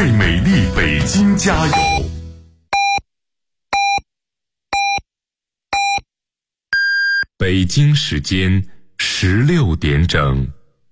为美丽北京加油。北京时间16点整。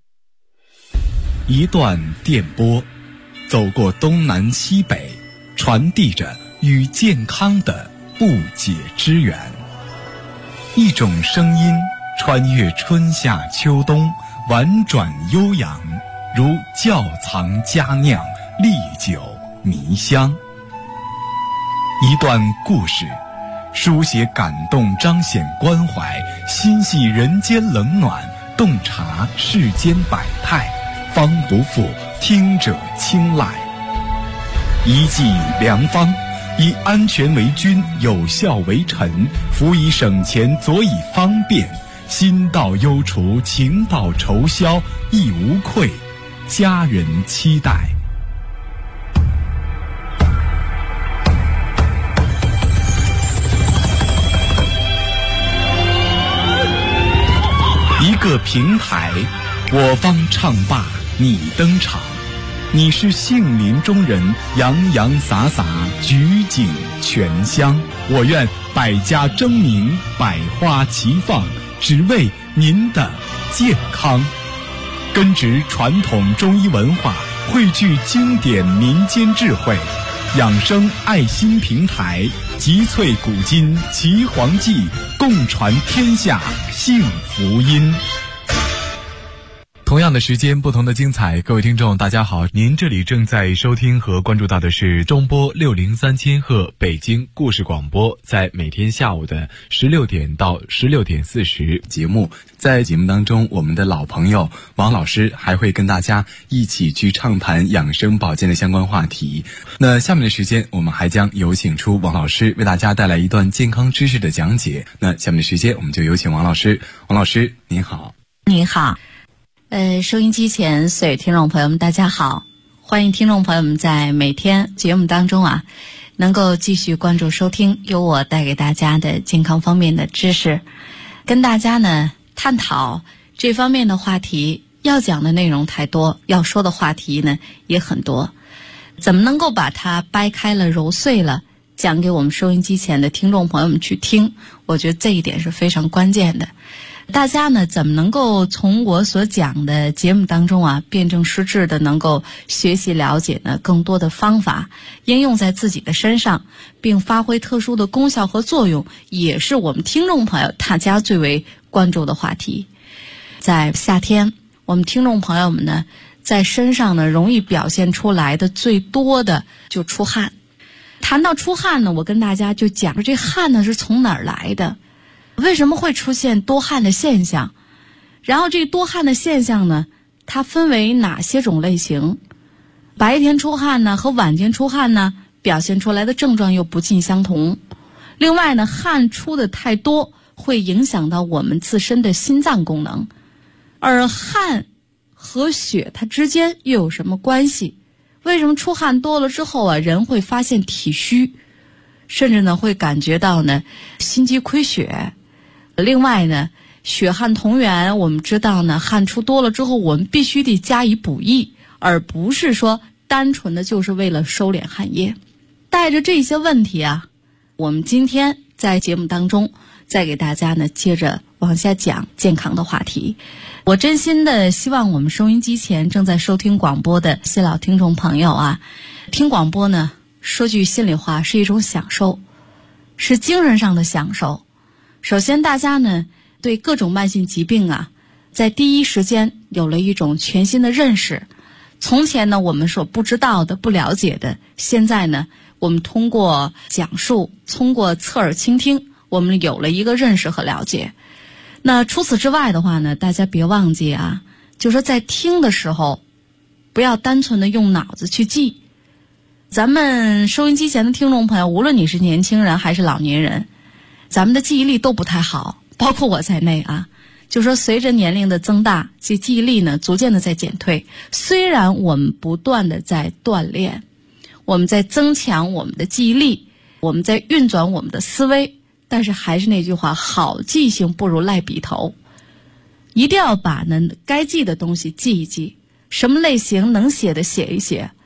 一段电波，走过东南西北，传递着与健康的不解之缘。一种声音穿越春夏秋冬，婉转悠扬，如窖藏佳酿，历久弥香。一段故事，书写感动，彰显关怀，心系人间冷暖，洞察世间百态，方不负听者青睐。一剂良方，以安全为君，有效为臣，辅以省钱，佐以方便，心到忧除，情到愁消，亦无愧，家人期待。一个平台，我方唱罢你登场，你是杏林中人，洋洋洒洒，举景全香。我愿百家争鸣，百花齐放，只为您的健康。根植传统中医文化，汇聚经典民间智慧，养生爱心平台，集萃古今奇黄记，共传天下幸福音。同样的时间，不同的精彩。各位听众大家好，您这里正在收听和关注到的是中波603千赫北京故事广播，在每天下午的16点到16点40节目。在节目当中，我们的老朋友王老师还会跟大家一起去畅谈养生保健的相关话题。那下面的时间，我们还将有请出王老师为大家带来一段健康知识的讲解。那下面的时间，我们就有请王老师。王老师您好。 您好。收音机前所有听众朋友们大家好，欢迎听众朋友们在每天节目当中能够继续关注收听由我带给大家的健康方面的知识，跟大家呢探讨这方面的话题。要讲的内容太多，要说的话题呢也很多，怎么能够把它掰开了揉碎了讲给我们收音机前的听众朋友们去听，我觉得这一点是非常关键的。大家呢怎么能够从我所讲的节目当中辩证施治的能够学习了解呢更多的方法，应用在自己的身上，并发挥特殊的功效和作用，也是我们听众朋友大家最为关注的话题。在夏天，我们听众朋友们呢在身上呢容易表现出来的最多的就出汗。谈到出汗呢，我跟大家就讲这汗呢是从哪儿来的，为什么会出现多汗的现象，然后这多汗的现象呢它分为哪些种类型，白天出汗呢和晚间出汗呢表现出来的症状又不尽相同。另外呢，汗出的太多会影响到我们自身的心脏功能，而汗和血它之间又有什么关系？为什么出汗多了之后人会发现体虚，甚至呢会感觉到呢心肌亏血。另外呢，血汗同源，我们知道呢汗出多了之后我们必须得加以补益，而不是说单纯的就是为了收敛汗液。带着这些问题我们今天在节目当中再给大家呢接着往下讲健康的话题。我真心的希望我们收音机前正在收听广播的新老听众朋友听广播呢说句心里话是一种享受，是精神上的享受。首先大家呢对各种慢性疾病在第一时间有了一种全新的认识。从前呢我们所不知道的不了解的，现在呢我们通过讲述，通过侧耳倾听，我们有了一个认识和了解。那除此之外的话呢，大家别忘记就是在听的时候不要单纯的用脑子去记。咱们收音机前的听众朋友，无论你是年轻人还是老年人，咱们的记忆力都不太好，包括我在内就说随着年龄的增大，这记忆力呢逐渐的在减退。虽然我们不断的在锻炼，我们在增强我们的记忆力，我们在运转我们的思维，但是还是那句话，好记性不如赖笔头。一定要把呢该记的东西记一记，什么类型能写的写一写。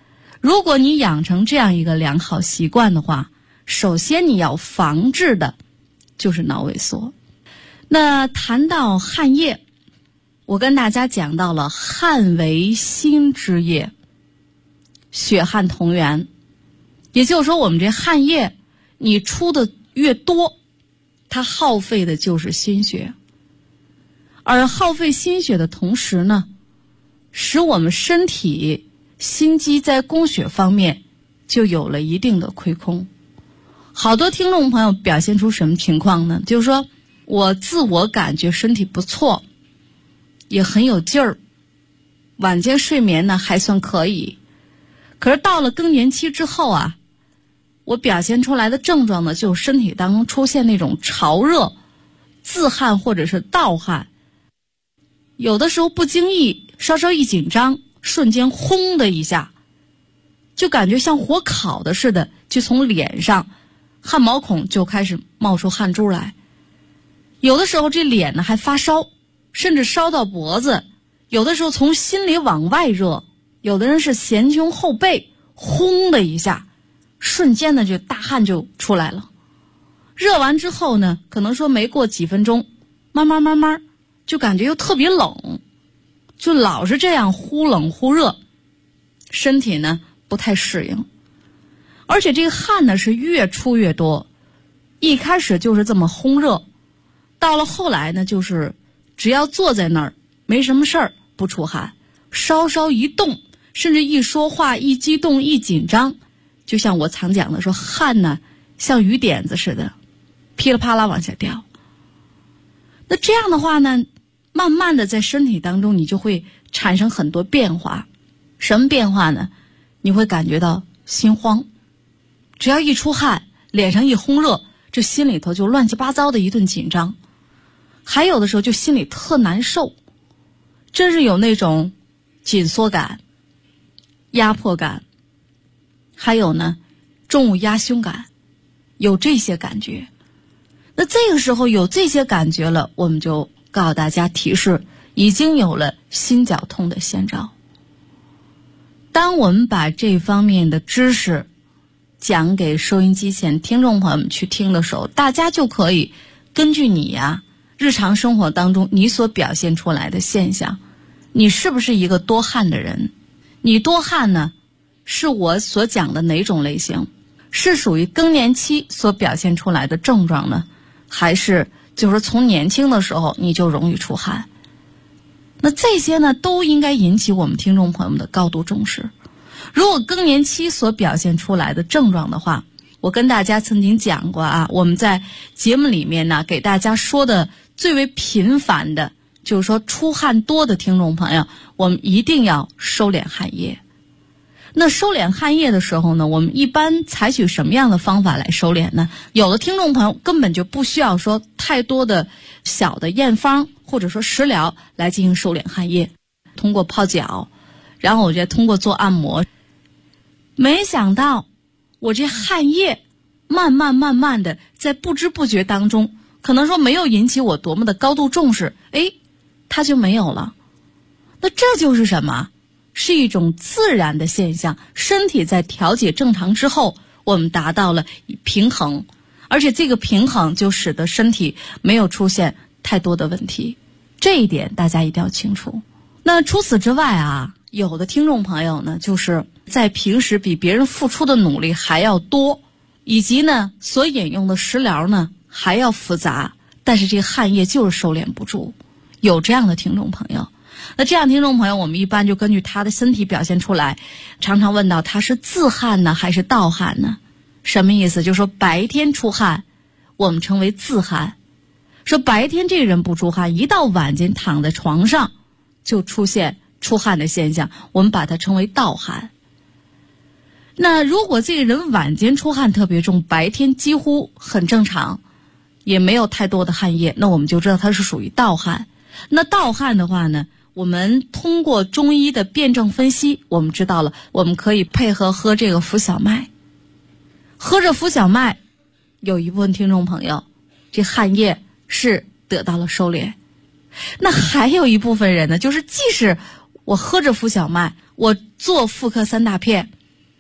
如果你养成这样一个良好习惯的话，首先你要防治的就是脑萎缩。那谈到汗液，我跟大家讲到了汗为心之液，血汗同源，也就是说我们这汗液你出的越多，它耗费的就是心血，而耗费心血的同时呢，使我们身体心肌在供血方面就有了一定的亏空。好多听众朋友表现出什么情况呢？就是说我自我感觉身体不错，也很有劲儿，晚间睡眠呢还算可以，可是到了更年期之后啊，我表现出来的症状呢，就是身体当中出现那种潮热、自汗或者是盗汗，有的时候不经意稍稍一紧张，瞬间轰的一下，就感觉像火烤的似的，就从脸上汗毛孔就开始冒出汗珠来。有的时候这脸呢还发烧，甚至烧到脖子，有的时候从心里往外热，有的人是前胸后背轰的一下，瞬间呢就大汗就出来了。热完之后呢，可能说没过几分钟，慢慢就感觉又特别冷，就老是这样忽冷忽热，身体呢不太适应。而且这个汗呢是越出越多，一开始就是这么烘热，到了后来呢，就是只要坐在那儿没什么事儿不出汗，稍稍一动，甚至一说话一激动一紧张，就像我常讲的说，汗呢像雨点子似的噼里啪啦往下掉。那这样的话呢，慢慢的在身体当中你就会产生很多变化。什么变化呢？你会感觉到心慌，只要一出汗，脸上一烘热，这心里头就乱七八糟的一顿紧张。还有的时候就心里特难受，真是有那种紧缩感、压迫感，还有呢重物压胸感，有这些感觉。那这个时候有这些感觉了，我们就告诉大家提示，已经有了心绞痛的先兆。当我们把这方面的知识讲给收音机前听众朋友们去听的时候，大家就可以根据你日常生活当中你所表现出来的现象，你是不是一个多汗的人？你多汗呢，是我所讲的哪种类型？是属于更年期所表现出来的症状呢，还是就是从年轻的时候你就容易出汗？那这些呢都应该引起我们听众朋友们的高度重视。如果更年期所表现出来的症状的话，我跟大家曾经讲过我们在节目里面呢给大家说的最为频繁的就是说出汗多的听众朋友，我们一定要收敛汗液。那收敛汗液的时候呢，我们一般采取什么样的方法来收敛呢？有的听众朋友根本就不需要说太多的小的验方或者说食疗来进行收敛汗液，通过泡脚，然后我再通过做按摩。没想到我这汗液慢慢的在不知不觉当中，可能说没有引起我多么的高度重视，它就没有了。那这就是什么？是一种自然的现象，身体在调节正常之后，我们达到了平衡，而且这个平衡就使得身体没有出现太多的问题，这一点大家一定要清楚。那除此之外有的听众朋友呢，就是在平时比别人付出的努力还要多，以及呢所引用的食疗呢还要复杂，但是这个汗液就是收敛不住，有这样的听众朋友。那这样听众朋友，我们一般就根据他的身体表现出来，常常问到他是自汗呢还是盗汗呢？什么意思？就是说白天出汗我们称为自汗，说白天这个人不出汗，一到晚间躺在床上就出现出汗的现象，我们把它称为盗汗。那如果这个人晚间出汗特别重，白天几乎很正常，也没有太多的汗液，那我们就知道它是属于盗汗。那盗汗的话呢，我们通过中医的辩证分析，我们知道了，我们可以配合喝这个浮小麦。喝着浮小麦，有一部分听众朋友这汗液是得到了收敛。那还有一部分人呢，就是即使我喝着浮小麦，我做妇科3大片，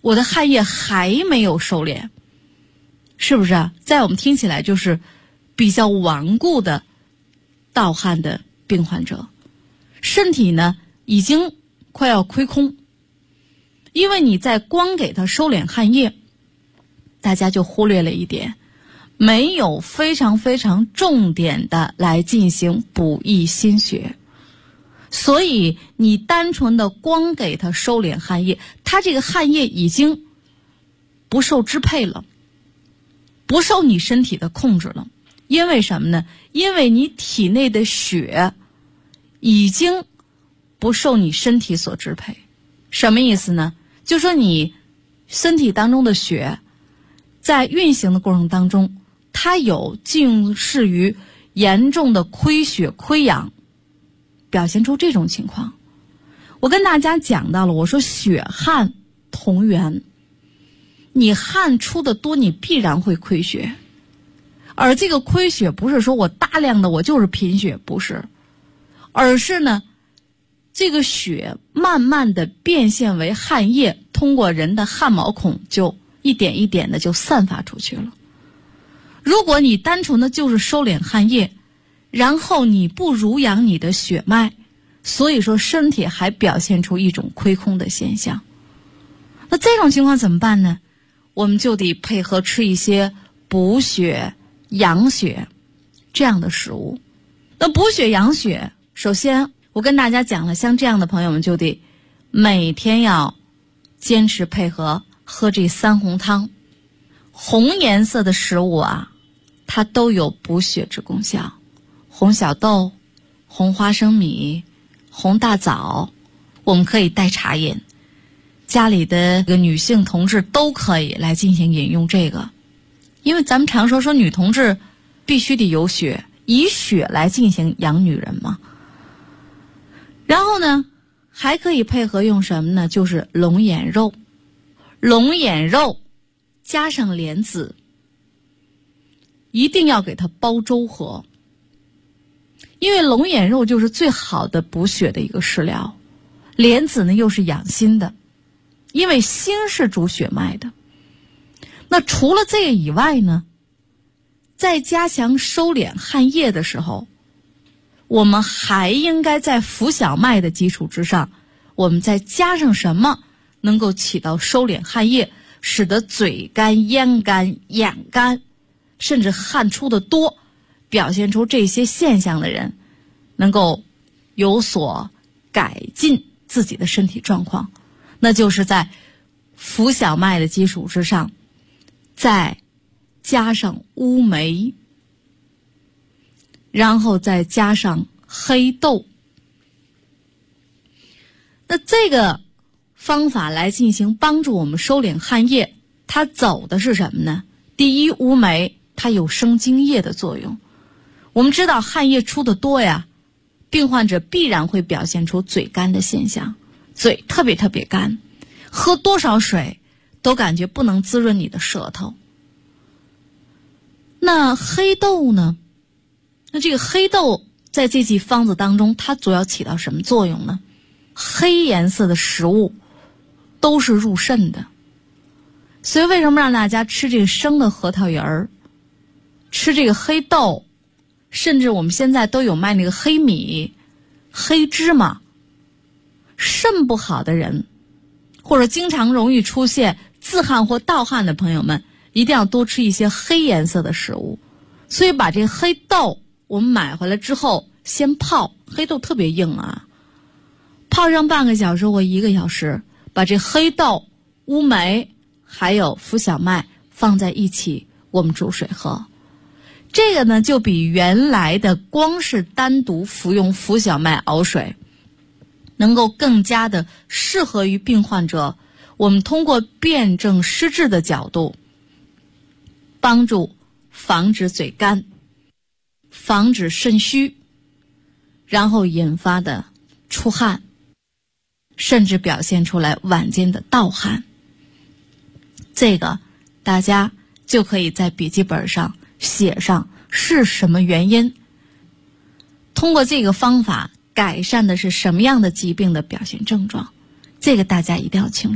我的汗液还没有收敛，是不是啊？在我们听起来就是比较顽固的盗汗的病患者，身体呢已经快要亏空，因为你在光给他收敛汗液，大家就忽略了一点，没有非常非常重点的来进行补益心血。所以你单纯的光给他收敛汗液，他这个汗液已经不受支配了，不受你身体的控制了。因为什么呢？因为你体内的血已经不受你身体所支配。什么意思呢？就说你身体当中的血在运行的过程当中，它有近似于严重的亏血亏氧，表现出这种情况。我跟大家讲到了，我说血汗同源，你汗出的多，你必然会亏血。而这个亏血不是说我大量的我就是贫血，不是，而是呢这个血慢慢的变现为汗液，通过人的汗毛孔就一点一点的就散发出去了。如果你单纯的就是收敛汗液，然后你不濡养你的血脉，所以说身体还表现出一种亏空的现象。那这种情况怎么办呢？我们就得配合吃一些补血养血这样的食物。那补血养血，首先我跟大家讲了，像这样的朋友们就得每天要坚持配合喝这3红汤。红颜色的食物啊，它都有补血之功效。红小豆、红花生米、红大枣，我们可以代茶饮。家里的女性同志都可以来进行饮用这个，因为咱们常说女同志必须得有血，以血来进行养女人嘛。然后呢，还可以配合用什么呢？就是龙眼肉。龙眼肉加上莲子，一定要给它煲粥喝，因为龙眼肉就是最好的补血的一个食疗，莲子呢又是养心的，因为心是主血脉的。那除了这个以外呢，在加强收敛汗液的时候，我们还应该在浮小麦的基础之上，我们再加上什么能够起到收敛汗液，使得嘴干、咽干、眼干，甚至汗出的多，表现出这些现象的人能够有所改进自己的身体状况。那就是在浮小麦的基础之上，再加上乌梅，然后再加上黑豆。那这个方法来进行帮助我们收敛汗液，它走的是什么呢？第一，乌梅它有生津液的作用。我们知道汗液出的多呀，病患者必然会表现出嘴干的现象，嘴特别特别干，喝多少水都感觉不能滋润你的舌头。那黑豆呢？那这个黑豆在这剂方子当中，它主要起到什么作用呢？黑颜色的食物都是入肾的，所以为什么让大家吃这个生的核桃仁儿，吃这个黑豆，甚至我们现在都有卖那个黑米、黑芝麻。肾不好的人，或者经常容易出现自汗或盗汗的朋友们，一定要多吃一些黑颜色的食物。所以把这个黑豆我们买回来之后先泡，黑豆特别硬啊，泡上半个小时或1个小时，把这黑豆、乌梅还有浮小麦放在一起，我们煮水喝。这个呢就比原来的光是单独服用浮小麦熬水能够更加的适合于病患者。我们通过辨证施治的角度，帮助防止嘴干，防止肾虚，然后引发的出汗，甚至表现出来晚间的盗汗。这个大家就可以在笔记本上写上是什么原因，通过这个方法改善的是什么样的疾病的表现症状，这个大家一定要清楚。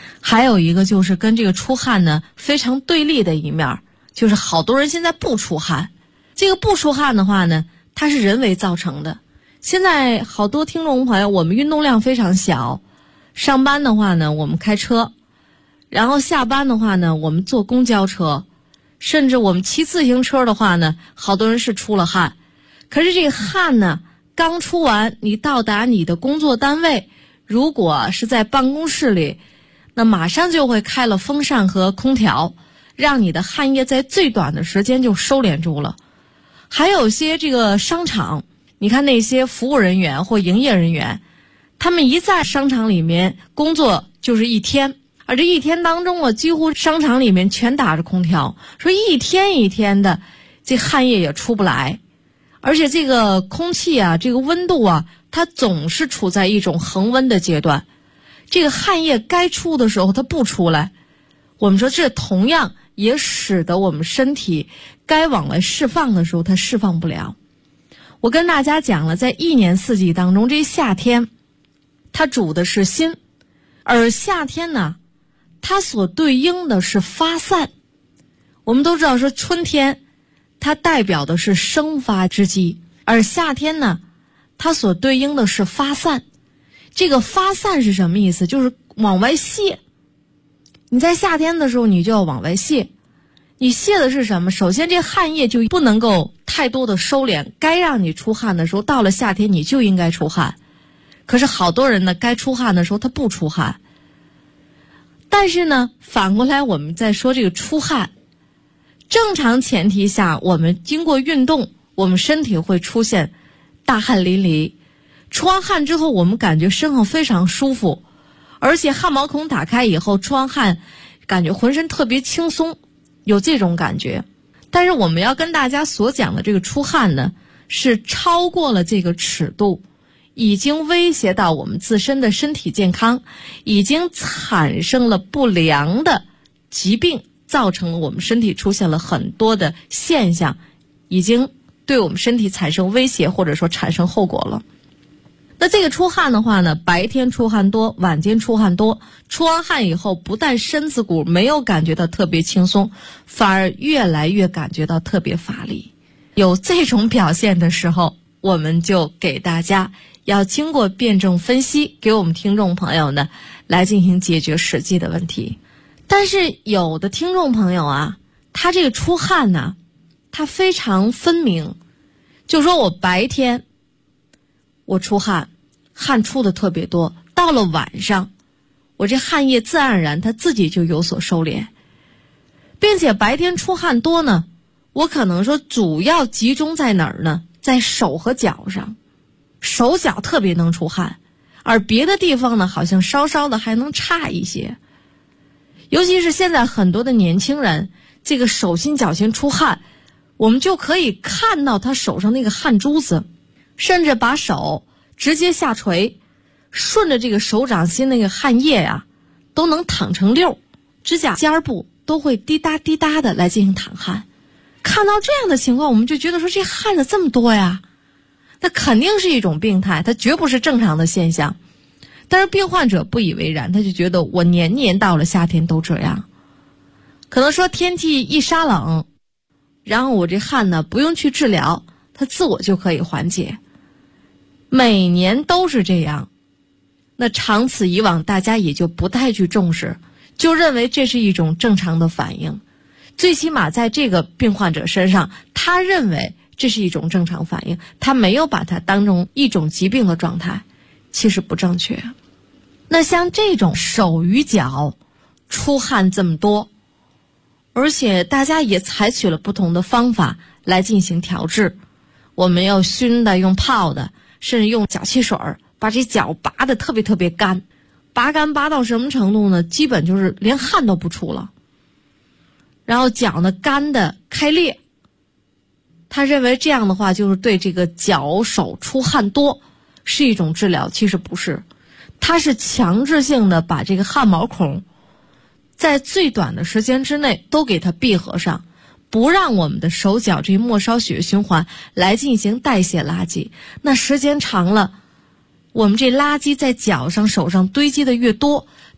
还有一个就是跟这个出汗呢非常对立的一面，就是好多人现在不出汗。这个不出汗的话呢，它是人为造成的。现在好多听众朋友，我们运动量非常小，上班的话呢我们开车，然后下班的话呢我们坐公交车，甚至我们骑自行车的话呢，好多人是出了汗。可是这个汗呢刚出完，你到达你的工作单位，如果是在办公室里，那马上就会开了风扇和空调，让你的汗液在最短的时间就收敛住了。还有些这个商场，你看那些服务人员或营业人员，他们一在商场里面工作就是一天，而这一天当中啊，几乎商场里面全打着空调，说一天一天的，这汗液也出不来。而且这个空气啊，这个温度啊，它总是处在一种恒温的阶段，这个汗液该出的时候它不出来，我们说这同样也使得我们身体该往外释放的时候它释放不了。我跟大家讲了，在一年四季当中，这夏天它主的是心，而夏天呢它所对应的是发散。我们都知道说春天它代表的是生发之机，而夏天呢它所对应的是发散。这个发散是什么意思？就是往外泄。你在夏天的时候你就要往外泄，你泄的是什么？首先这汗液就不能够太多的收敛，该让你出汗的时候，到了夏天你就应该出汗。可是好多人呢，该出汗的时候他不出汗。但是呢，反过来我们再说这个出汗，正常前提下，我们经过运动，我们身体会出现大汗淋漓。出完汗之后，我们感觉身后非常舒服，而且汗毛孔打开以后，出完汗感觉浑身特别轻松，有这种感觉。但是我们要跟大家所讲的这个出汗呢，是超过了这个尺度，已经威胁到我们自身的身体健康，已经产生了不良的疾病，造成了我们身体出现了很多的现象，已经对我们身体产生威胁，或者说产生后果了。那这个出汗的话呢，白天出汗多，晚间出汗多，出完汗以后，不但身子骨没有感觉到特别轻松，反而越来越感觉到特别乏力。有这种表现的时候，我们就给大家要经过辩证分析，给我们听众朋友呢来进行解决实际的问题。但是有的听众朋友啊，他这个出汗呢，他非常分明，就说我白天我出汗，汗出的特别多，到了晚上我这汗液自然而然它自己就有所收敛，并且白天出汗多呢，我可能说主要集中在哪儿呢？在手和脚上，手脚特别能出汗，而别的地方呢好像稍稍的还能差一些。尤其是现在很多的年轻人，这个手心脚心出汗，我们就可以看到他手上那个汗珠子，甚至把手直接下垂，顺着这个手掌心那个汗液呀，都能淌成溜，指甲尖部都会滴答滴答的来进行淌汗。看到这样的情况，我们就觉得说这汗怎么这么多呀？那肯定是一种病态，它绝不是正常的现象。但是病患者不以为然，他就觉得我年年到了夏天都这样。可能说天气一沙冷，然后我这汗呢不用去治疗，它自我就可以缓解。每年都是这样，那长此以往，大家也就不太去重视，就认为这是一种正常的反应。最起码在这个病患者身上，他认为这是一种正常反应，他没有把它当成一种疾病的状态，其实不正确。那像这种手与脚出汗这么多，而且大家也采取了不同的方法来进行调治，我们要熏的，用泡的，甚至用脚气水把这脚拔得特别特别干，拔干拔到什么程度呢？基本就是连汗都不出了，然后脚呢干的开裂。他认为这样的话就是对这个脚手出汗多是一种治疗，其实不是，它是强制性的把这个汗毛孔在最短的时间之内都给它闭合上，不让我们的手脚这末梢血液循环来进行代谢垃圾。那时间长了，我们这垃圾在脚上手上堆积的越多，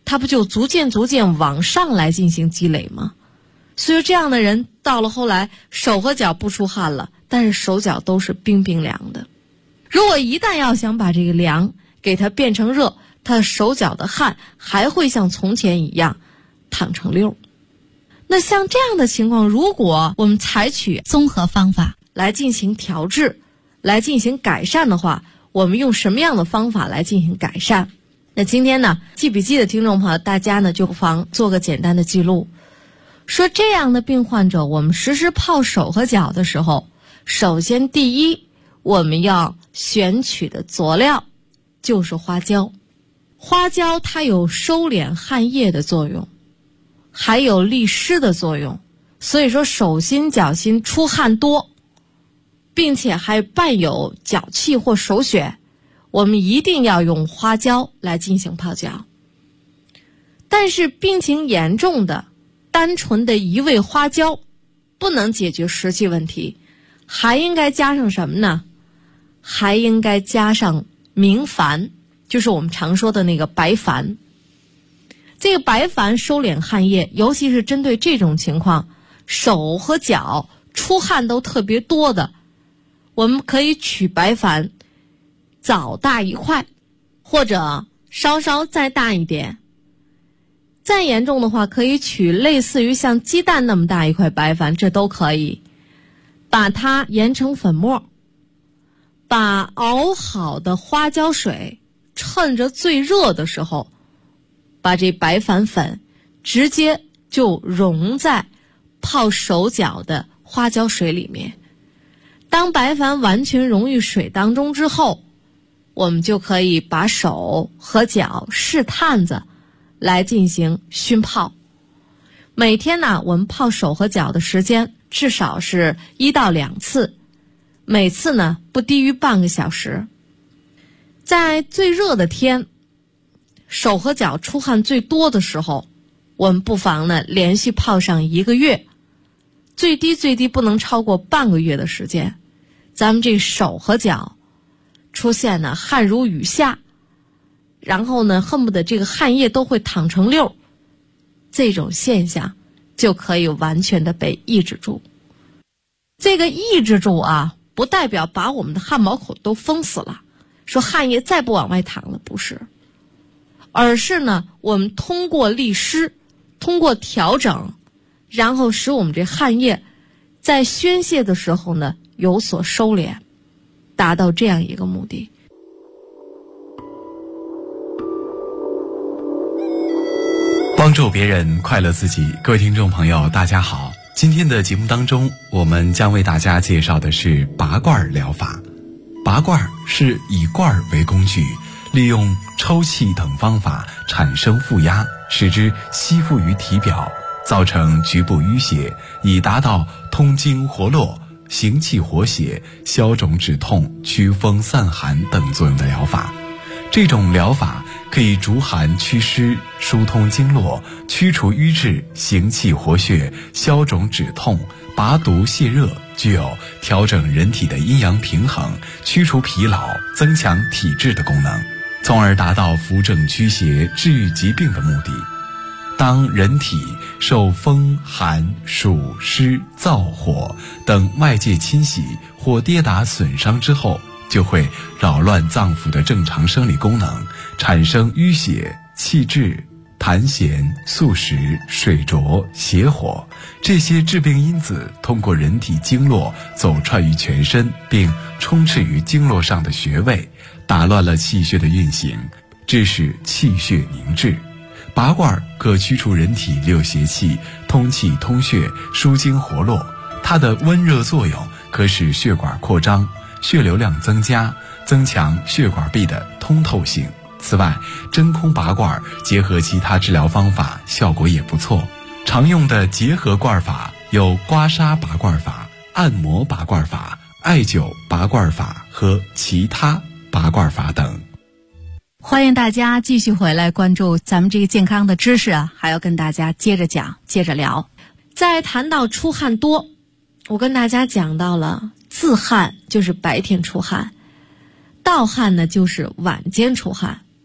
它不就逐渐往上来进行积累吗？所以这样的人到了后来手和脚不出汗了，但是手脚都是冰冰凉的。如果一旦要想把这个凉给它变成热，他的手脚的汗还会像从前一样淌成溜。那像这样的情况，如果我们采取综合方法来进行调治，来进行改善的话，我们用什么样的方法来进行改善？那今天呢，记笔记的听众朋友，大家呢就不妨做个简单的记录。说这样的病患者，我们实施泡手和脚的时候，首先第一，我们要选取的佐料就是花椒。花椒它有收敛汗液的作用，还有利湿的作用，所以说手心脚心出汗多，并且还伴有脚气或手血，我们一定要用花椒来进行泡脚。但是病情严重的，单纯的一味花椒不能解决湿气问题，还应该加上什么呢？还应该加上明矾，就是我们常说的那个白矾。这个白矾收敛汗液，尤其是针对这种情况，手和脚出汗都特别多的，我们可以取白矾枣大一块，或者稍稍再大一点。再严重的话，可以取类似于像鸡蛋那么大一块白矾，这都可以。把它研成粉末，把熬好的花椒水趁着最热的时候，把这白矾粉直接就溶在泡手脚的花椒水里面。当白矾完全溶于水当中之后，我们就可以把手和脚试探子来进行熏泡。每天呢，我们泡手和脚的时间至少是1到2次，每次呢不低于半个小时。在最热的天，手和脚出汗最多的时候，我们不妨呢连续泡上1个月，最低不能超过半个月的时间。咱们这手和脚出现呢汗如雨下，然后呢恨不得这个汗液都会淌成溜，这种现象就可以完全的被抑制住。这个抑制住啊，不代表把我们的汗毛孔都封死了，说汗液再不往外淌了，不是，而是呢我们通过利湿，通过调整，然后使我们这汗液在宣泄的时候呢有所收敛，达到这样一个目的。 帮助别人，快乐自己。各位听众朋友，大家好。今天的节目当中，我们将为大家介绍的是拔罐疗法。拔罐是以罐为工具，利用抽气等方法产生负压，使之吸附于体表，造成局部淤血，以达到通经活络、行气活血、消肿止痛、祛风散寒等作用的疗法。这种疗法可以逐寒祛湿、疏通经络、驱除瘀滞、行气活血、消肿止痛、拔毒泻热，具有调整人体的阴阳平衡、驱除疲劳、增强体质的功能，从而达到扶正驱邪、治愈疾病的目的。当人体受风、寒、暑、湿、燥、火等外界侵袭或跌打损伤之后，就会扰乱脏腑的正常生理功能，产生淤血、气滞、痰涎、宿食、水浊、邪火，这些致病因子通过人体经络走串于全身，并充斥于经络上的穴位，打乱了气血的运行，致使气血凝滞。拔罐可驱除人体6邪气，通气通血，疏经活络。它的温热作用可使血管扩张，血流量增加，增强血管壁的通透性。此外，真空拔罐结合其他治疗方法，效果也不错。常用的结合罐法有刮痧拔罐法、按摩拔罐法、艾灸拔罐法和其他拔罐法等。 欢迎大家继续回来关注咱们这个健康的知识啊，还要跟大家接着讲，接着聊。在谈到出汗多，我跟大家讲到了自汗就是白天出汗，盗汗呢就是晚间出汗。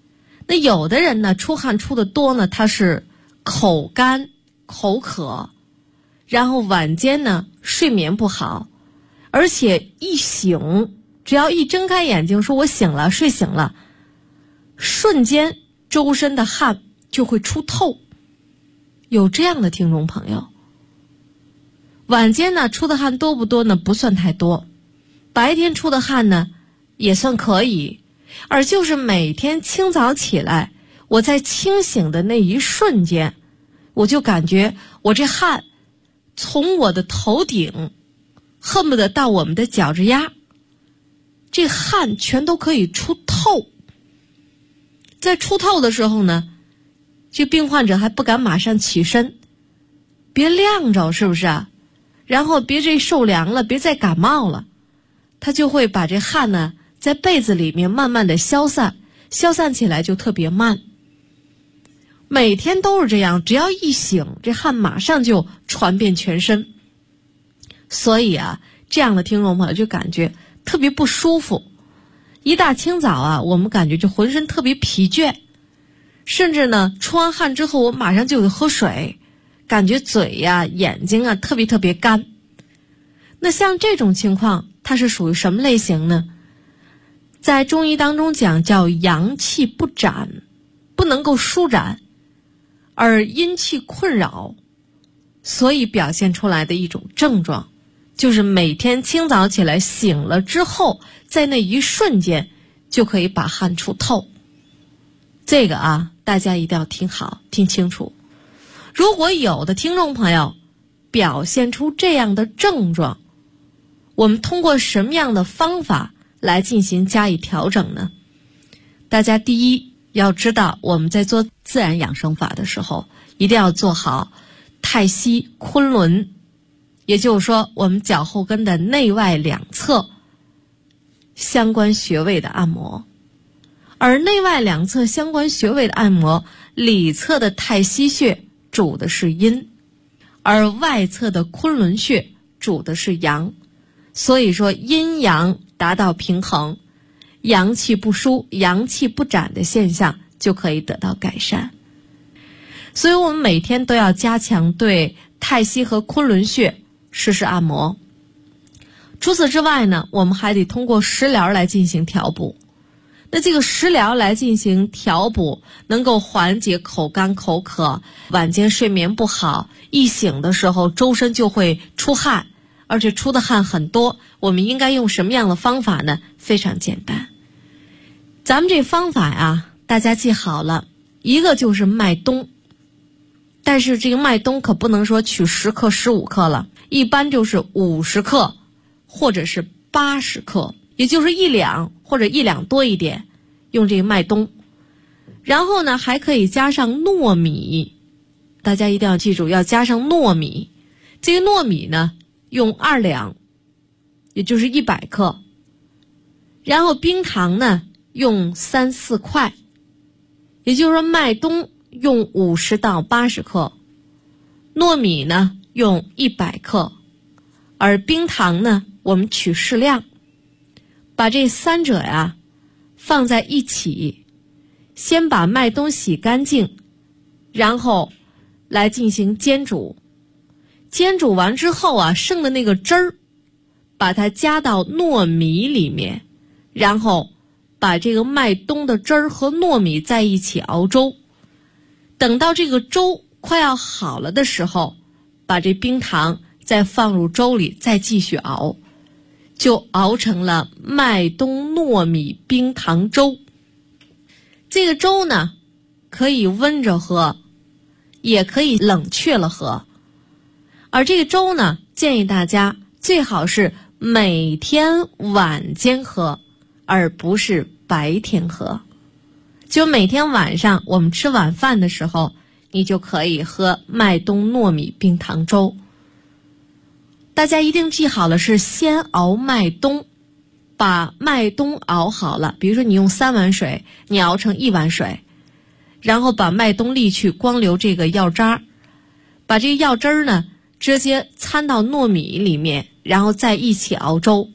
那有的人呢，出汗出的多呢，他是口干口渴，然后晚间呢睡眠不好，而且一醒，只要一睁开眼睛说我醒了，睡醒了，瞬间周身的汗就会出透。有这样的听众朋友，晚间呢出的汗多不多呢？不算太多，白天出的汗呢也算可以，而就是每天清早起来，我在清醒的那一瞬间，我就感觉我这汗从我的头顶恨不得到我们的脚趾丫，这汗全都可以出透。在出透的时候呢，这病患者还不敢马上起身，别晾着，是不是啊？然后别这受凉了，别再感冒了，他就会把这汗呢在被子里面慢慢的消散，消散起来就特别慢。每天都是这样，只要一醒，这汗马上就传遍全身。所以啊，这样的听众朋友就感觉特别不舒服。一大清早啊，我们感觉就浑身特别疲倦，甚至呢，出完汗之后，我马上就得喝水，感觉嘴呀、眼睛啊特别干。那像这种情况，它是属于什么类型呢？在中医当中讲叫阳气不展，不能够舒展，而阴气困扰，所以表现出来的一种症状，就是每天清早起来醒了之后，在那一瞬间就可以把汗出透。这个啊，大家一定要听好听清楚。如果有的听众朋友表现出这样的症状，我们通过什么样的方法来进行加以调整呢？大家第一要知道，我们在做自然养生法的时候，一定要做好太溪、昆仑，也就是说我们脚后跟的内外两侧相关穴位的按摩。而内外两侧相关穴位的按摩，里侧的太溪穴主的是阴，而外侧的昆仑穴主的是阳。所以说阴阳达到平衡，阳气不舒、阳气不展的现象就可以得到改善。所以我们每天都要加强对太溪和昆仑穴实施按摩。除此之外呢，我们还得通过食疗来进行调补。那这个食疗来进行调补，能够缓解口干口渴，晚间睡眠不好，一醒的时候周身就会出汗，而且出的汗很多。我们应该用什么样的方法呢？非常简单，咱们这方法呀，大家记好了，一个就是麦冬，但是这个麦冬可不能说取10克15克了，一般就是50克或者是80克，也就是1两或者1两多一点，用这个麦冬。然后呢，还可以加上糯米，大家一定要记住要加上糯米。这个糯米呢，用2两，也就是100克。然后冰糖呢，用3、4块，也就是说麦冬用50到80克，糯米呢用100克，而冰糖呢我们取适量，把这3者呀放在一起，先把麦冬洗干净，然后来进行煎煮。煎煮完之后啊，剩的那个汁儿，把它加到糯米里面，然后把这个麦冬的汁儿和糯米在一起熬粥。等到这个粥快要好了的时候，把这冰糖再放入粥里，再继续熬，就熬成了麦冬糯米冰糖粥。这个粥呢，可以温着喝，也可以冷却了喝。而这个粥呢，建议大家最好是每天晚间喝，而不是白天喝。就每天晚上我们吃晚饭的时候，你就可以喝麦冬糯米冰糖粥。大家一定记好了，是先熬麦冬，把麦冬熬好了，比如说你用3碗水，你熬成1碗水，然后把麦冬沥去，光留这个药渣，把这个药汁儿呢直接掺到糯米里面，然后再一起熬粥，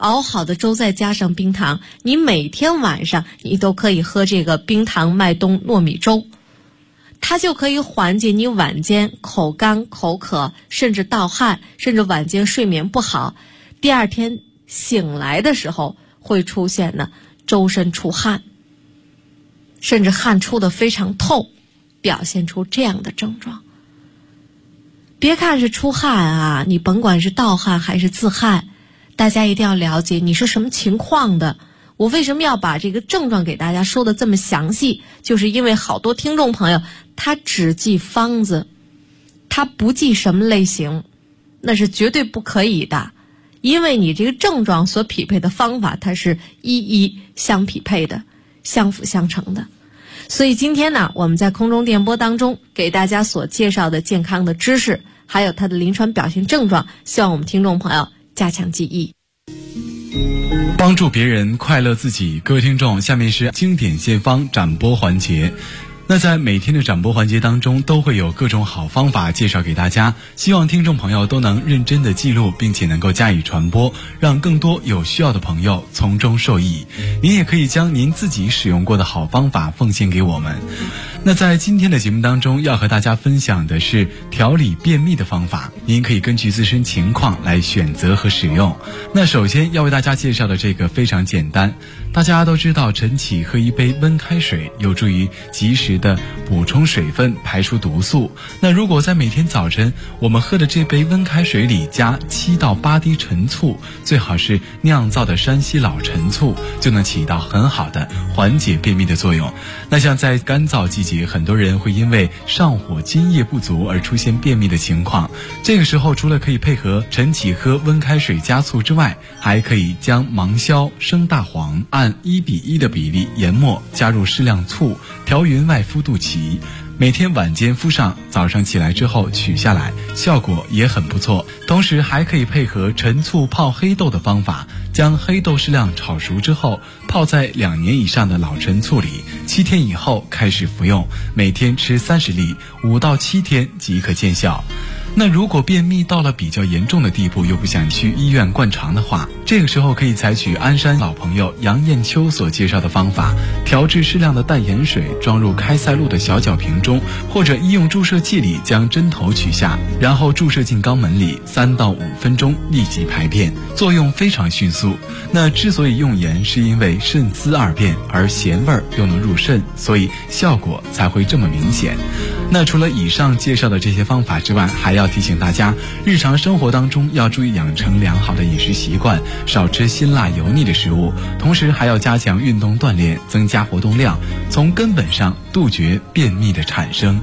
熬好的粥再加上冰糖，你每天晚上你都可以喝这个冰糖麦冬糯米粥，它就可以缓解你晚间口干口渴，甚至盗汗，甚至晚间睡眠不好，第二天醒来的时候会出现呢周身出汗，甚至汗出得非常透，表现出这样的症状。别看是出汗啊，你甭管是盗汗还是自汗，大家一定要了解你是什么情况的。我为什么要把这个症状给大家说的这么详细，就是因为好多听众朋友他只记方子，他不记什么类型，那是绝对不可以的，因为你这个症状所匹配的方法它是一一相匹配的，相辅相成的。所以今天呢，我们在空中电波当中给大家所介绍的健康的知识，还有它的临床表现症状，希望我们听众朋友加强记忆， 帮助别人快乐自己。各位听众，下面是经典线方展播环节。那在每天的展播环节当中，都会有各种好方法介绍给大家，希望听众朋友都能认真的记录，并且能够加以传播，让更多有需要的朋友从中受益。您也可以将您自己使用过的好方法奉献给我们。那在今天的节目当中，要和大家分享的是调理便秘的方法，您可以根据自身情况来选择和使用。那首先要为大家介绍的这个非常简单，大家都知道晨起喝一杯温开水有助于及时的补充水分，排出毒素。那如果在每天早晨我们喝的这杯温开水里加7到8滴陈醋，最好是酿造的山西老陈醋，就能起到很好的缓解便秘的作用。那像在干燥季节，很多人会因为上火津液不足而出现便秘的情况，这个时候除了可以配合晨起喝温开水加醋之外，还可以将芒硝、生大黄按1:1的比例研末，加入适量醋，调匀外敷肚脐，每天晚间敷上，早上起来之后取下来，效果也很不错。同时还可以配合陈醋泡黑豆的方法，将黑豆适量炒熟之后，泡在2年以上的老陈醋里，7天以后开始服用，每天吃30粒，5到7天即可见效。那如果便秘到了比较严重的地步，又不想去医院灌肠的话，这个时候可以采取鞍山老朋友杨艳秋所介绍的方法，调制适量的淡盐水，装入开塞露的小角瓶中，或者医用注射器里将针头取下，然后注射进肛门里，3到5分钟立即排便，作用非常迅速。那之所以用盐，是因为肾丝二便，而咸味又能入肾，所以效果才会这么明显。那除了以上介绍的这些方法之外，还要提醒大家，日常生活当中要注意养成良好的饮食习惯，少吃辛辣油腻的食物，同时还要加强运动锻炼，增加活动量，从根本上杜绝便秘的产生。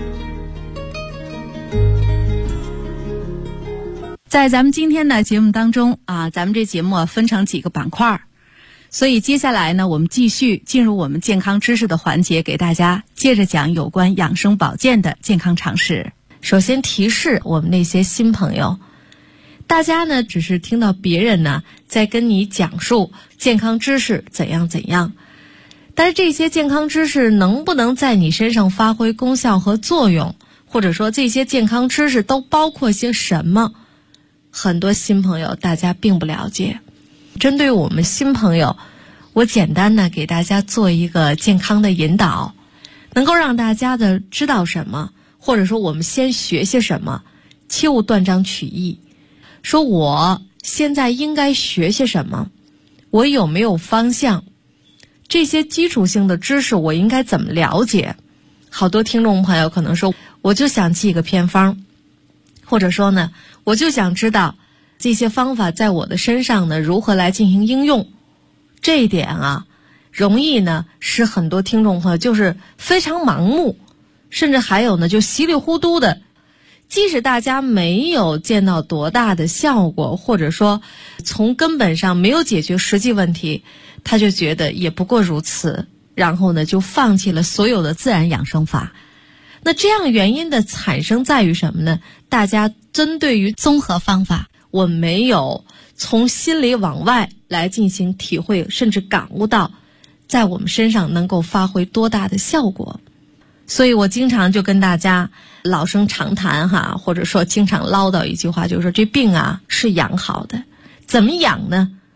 在咱们今天的节目当中啊，咱们这节目分成几个板块，所以接下来呢，我们继续进入我们健康知识的环节，给大家接着讲有关养生保健的健康常识。 首先提示我们那些新朋友，大家呢只是听到别人呢在跟你讲述健康知识怎样怎样，但是这些健康知识能不能在你身上发挥功效和作用，或者说这些健康知识都包括些什么，很多新朋友大家并不了解。针对我们新朋友，我简单的给大家做一个健康的引导，能够让大家的知道什么，或者说我们先学些什么，切勿断章取义。说我现在应该学些什么，我有没有方向，这些基础性的知识我应该怎么了解。好多听众朋友可能说，我就想记个偏方，或者说呢，我就想知道这些方法在我的身上呢如何来进行应用。这一点啊，容易呢使很多听众朋友就是非常盲目，甚至还有呢就稀里糊涂的，即使大家没有见到多大的效果，或者说从根本上没有解决实际问题，他就觉得也不过如此，然后呢就放弃了所有的自然养生法。那这样原因的产生在于什么呢？大家针对于综合方法，我没有从心里往外来进行体会，甚至感悟到在我们身上能够发挥多大的效果。所以我经常就跟大家老生常谈哈，或者说经常唠叨一句话，就是说这病啊是养好的。怎么养呢？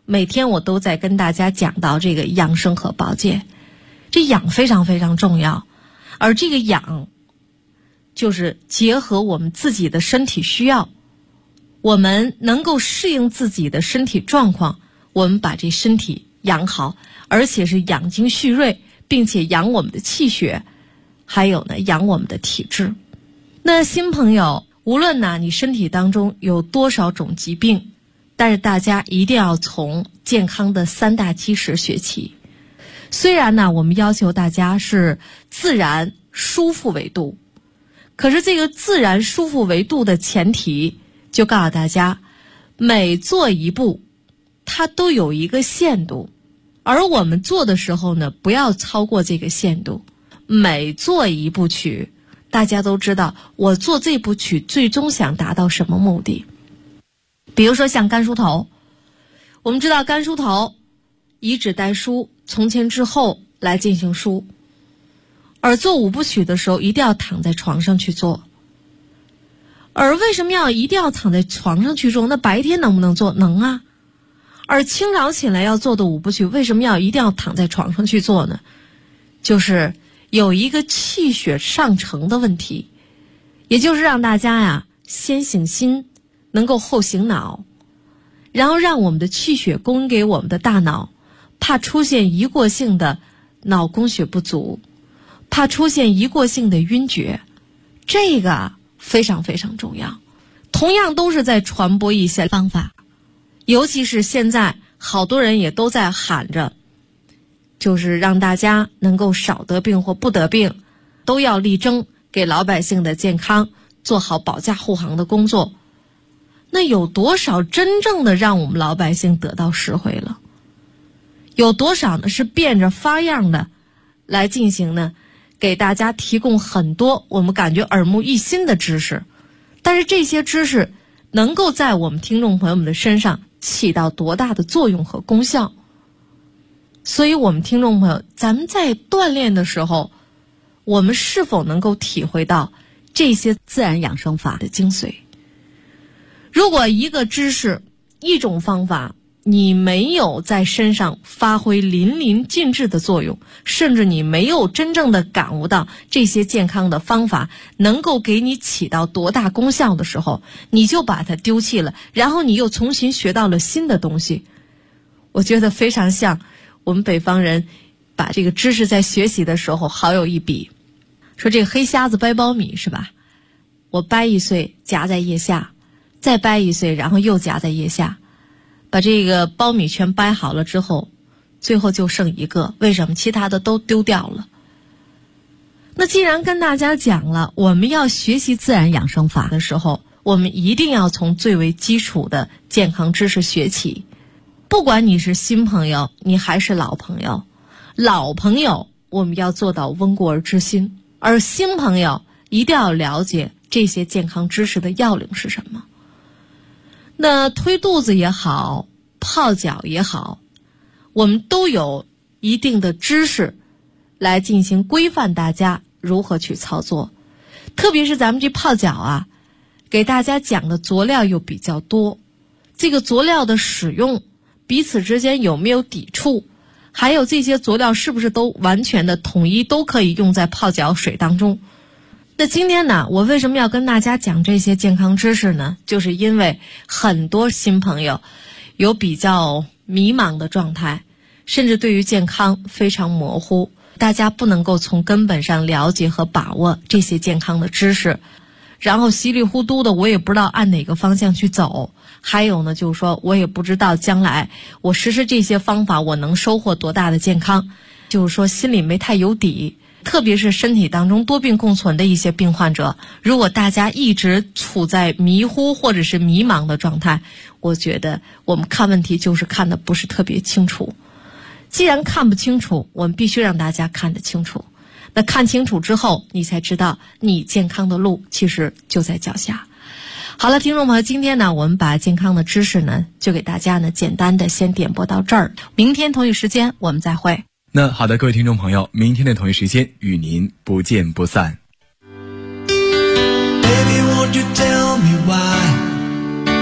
每天我都在跟大家讲到这个养生和保健，这养非常非常重要，而这个养就是结合我们自己的身体需要，我们能够适应自己的身体状况，我们把这身体养好，而且是养精蓄锐，并且养我们的气血，还有呢养我们的体质。那新朋友，无论呢你身体当中有多少种疾病，但是大家一定要从健康的3大基石学起。虽然呢我们要求大家是自然舒服为度，可是这个自然舒服为度的前提就告诉大家，每做一步它都有一个限度，而我们做的时候呢不要超过这个限度。每做一步曲，大家都知道我做这步曲最终想达到什么目的。比如说像肝梳头，我们知道肝梳头以指代梳，从前至后来进行梳，而做5步曲的时候一定要躺在床上去做。而为什么一定要躺在床上去做？那白天能不能做？能啊。而清早起来要做的5步曲，为什么一定要躺在床上去做呢？就是有一个气血上承的问题，也就是让大家呀先醒心，能够后醒脑，然后让我们的气血供给我们的大脑，怕出现一过性的脑供血不足，怕出现一过性的晕厥，这个非常非常重要。同样都是在传播一些方法，尤其是现在好多人也都在喊着，就是让大家能够少得病或不得病，都要力争给老百姓的健康做好保驾护航的工作。那有多少真正的让我们老百姓得到实惠了？有多少呢是变着花样的来进行呢？给大家提供很多我们感觉耳目一新的知识，但是这些知识能够在我们听众朋友们的身上起到多大的作用和功效？所以我们听众朋友，咱们在锻炼的时候，我们是否能够体会到这些自然养生法的精髓？如果一个知识、一种方法，你没有在身上发挥淋漓尽致的作用，甚至你没有真正的感悟到这些健康的方法能够给你起到多大功效的时候，你就把它丢弃了，然后你又重新学到了新的东西。我觉得非常像我们北方人把这个知识在学习的时候好有一比，说这个黑瞎子掰苞米是吧？我掰一穗夹在腋下，再掰一穗然后又夹在腋下，把这个苞米全掰好了之后，最后就剩一个，为什么？其他的都丢掉了。那既然跟大家讲了，我们要学习自然养生法的时候，我们一定要从最为基础的健康知识学起。不管你是新朋友，你还是老朋友，老朋友我们要做到温故而知新，而新朋友一定要了解这些健康知识的要领是什么。那推肚子也好，泡脚也好，我们都有一定的知识来进行规范大家如何去操作。特别是咱们这泡脚啊，给大家讲的佐料又比较多，这个佐料的使用彼此之间有没有抵触，还有这些佐料是不是都完全的统一都可以用在泡脚水当中。那今天呢，我为什么要跟大家讲这些健康知识呢？就是因为很多新朋友有比较迷茫的状态，甚至对于健康非常模糊，大家不能够从根本上了解和把握这些健康的知识，然后稀里糊涂的我也不知道按哪个方向去走，还有呢就是说我也不知道将来我实施这些方法我能收获多大的健康，就是说心里没太有底。特别是身体当中多病共存的一些病患者，如果大家一直处在迷糊或者是迷茫的状态，我觉得我们看问题就是看得不是特别清楚。既然看不清楚，我们必须让大家看得清楚。那看清楚之后，你才知道你健康的路其实就在脚下。好了，听众朋友，今天呢，我们把健康的知识呢，就给大家呢简单的先点播到这儿。明天同一时间我们再会。 那好的，各位听众朋友，明天的同一时间与您不见不散。 Baby, won't you tell me why